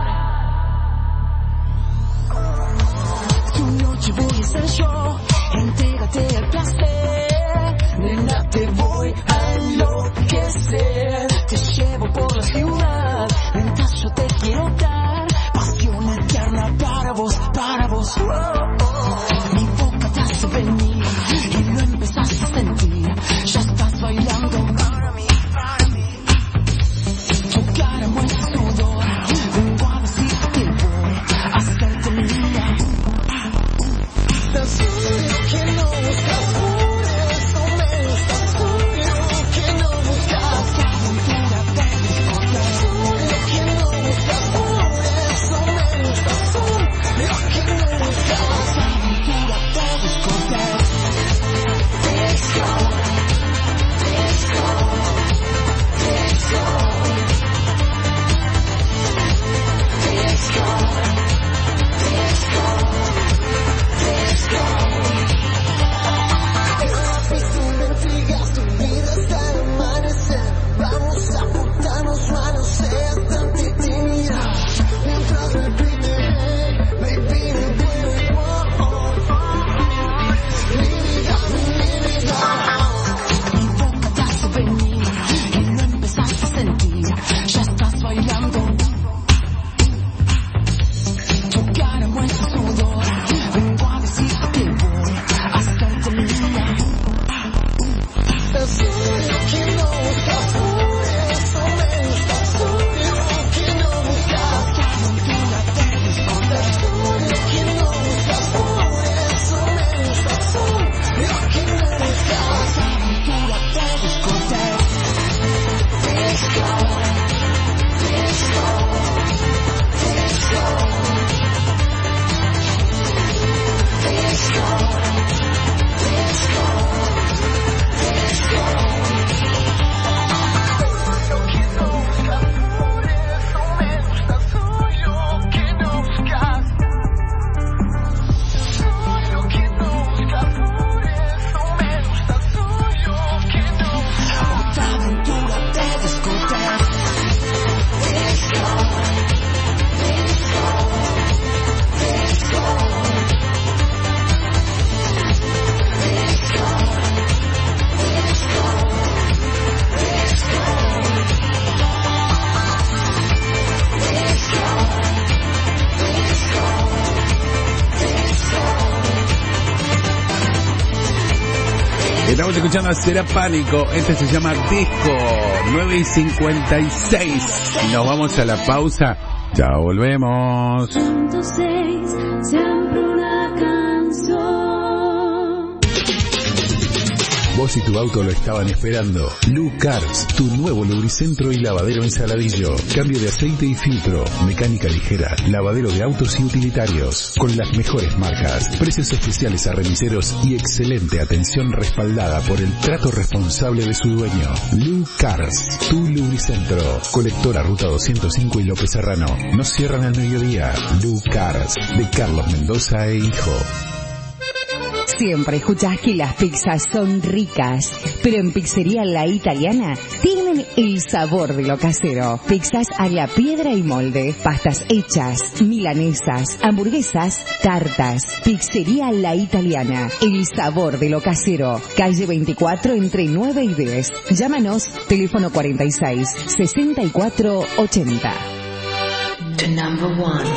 Tu noche voy a ser yo, entrégate al placer, nena, te voy a enloquecer, te llevo por la ciudad, mientras yo te quiero dar, pasión eterna para vos, para vos. Oh, oh, oh. Mi boca te hace venir y lo empezás a sentir, ya estás bailando para mí, para mí. Tu cara muestra sudor, vengo a decirte que voy a hacerte mía. Tan solo que no buscas por eso me estás solo que no buscas aventura, tan solo que no buscas por eso me estás solo que no buscas. Estamos escuchando a Será Pánico. Este se llama Disco. nueve y cincuenta y seis. Nos vamos a la pausa. Ya volvemos. ciento seis, siempre una canción. Vos y tu auto lo estaban esperando. Lu Cars, tu nuevo lubricentro y lavadero en Saladillo. Cambio de aceite y filtro, mecánica ligera, lavadero de autos y utilitarios. Con las mejores marcas, precios especiales a remiseros y excelente atención respaldada por el trato responsable de su dueño. Lu Cars, tu lubricentro. Colectora Ruta doscientos cinco y López Serrano. No cierran al mediodía. Lu Cars, de Carlos Mendoza e Hijo. Siempre escuchás que las pizzas son ricas, pero en Pizzería La Italiana tienen el sabor de lo casero. Pizzas a la piedra y molde, pastas hechas, milanesas, hamburguesas, tartas. Pizzería La Italiana, el sabor de lo casero. Calle veinticuatro entre nueve y diez. Llámanos, teléfono cuarenta y seis, sesenta y cuatro ochenta. The number one.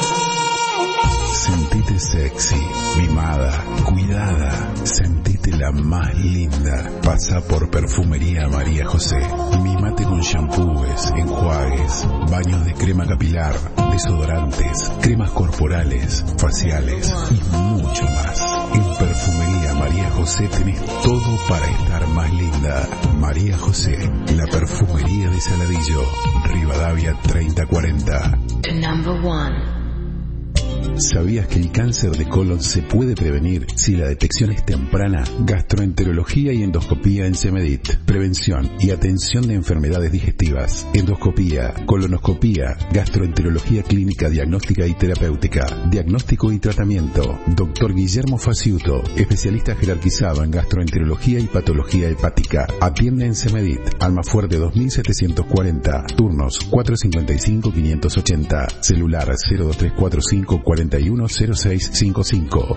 Sentite sexy, mimada, cuidada. Sentite la más linda. Pasa por Perfumería María José. Mimate con shampoos, enjuagues, baños de crema capilar, desodorantes, cremas corporales, faciales y mucho más. En Perfumería María José tenés todo para estar más linda. María José, la perfumería de Saladillo, Rivadavia treinta cuarenta. The number one. ¿Sabías que el cáncer de colon se puede prevenir si la detección es temprana? Gastroenterología y endoscopía en Semedit. Prevención y atención de enfermedades digestivas. Endoscopía, colonoscopía, gastroenterología clínica, diagnóstica y terapéutica. Diagnóstico y tratamiento. Doctor Guillermo Faciuto, especialista jerarquizado en gastroenterología y patología hepática. Atiende en Semedit. Almafuerte dos mil setecientos cuarenta. Turnos cuatrocientos cincuenta y cinco quinientos ochenta. Celular cero dos tres cuatro cinco cuarenta y uno cero seis cinco cinco.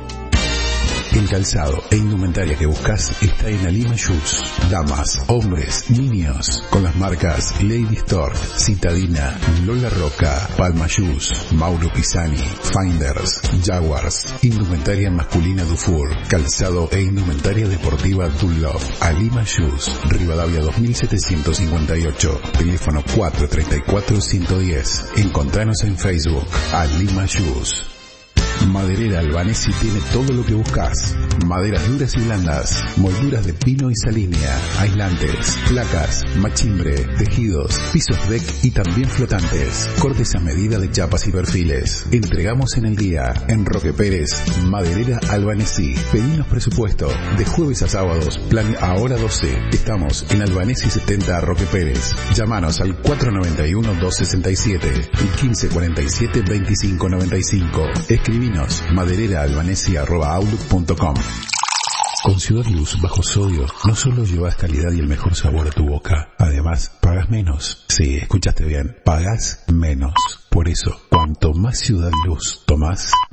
El calzado e indumentaria que buscas está en Alima Shoes. Damas, hombres, niños, con las marcas Lady Stork, Citadina, Lola Roca, Palma Shoes, Mauro Pisani, Finders, Jaguars, indumentaria masculina Dufour, calzado e indumentaria deportiva Dunlop. Alima Shoes, Rivadavia dos mil setecientos cincuenta y ocho, teléfono cuatro tres cuatro uno uno cero. Encontranos en Facebook, Alima Shoes. Maderera Albanesi tiene todo lo que buscas. Maderas duras y blandas, molduras de pino y salínea, aislantes, placas, machimbre, tejidos, pisos deck y también flotantes. Cortes a medida de chapas y perfiles. Entregamos en el día, en Roque Pérez, Maderera Albanesi. Pedinos presupuesto. De jueves a sábados, plan ahora doce. Estamos en Albanesi setenta, Roque Pérez. Llámanos al cuatro nueve uno dos seis siete y quince cuarenta y siete veinticinco noventa y cinco. Escribinos madereraalbanesi arroba outlook punto com. Con Ciudad Luz bajo sodio no solo llevas calidad y el mejor sabor a tu boca, además pagas menos. Sí, escuchaste bien, pagas menos. Por eso, cuanto más Ciudad Luz tomás,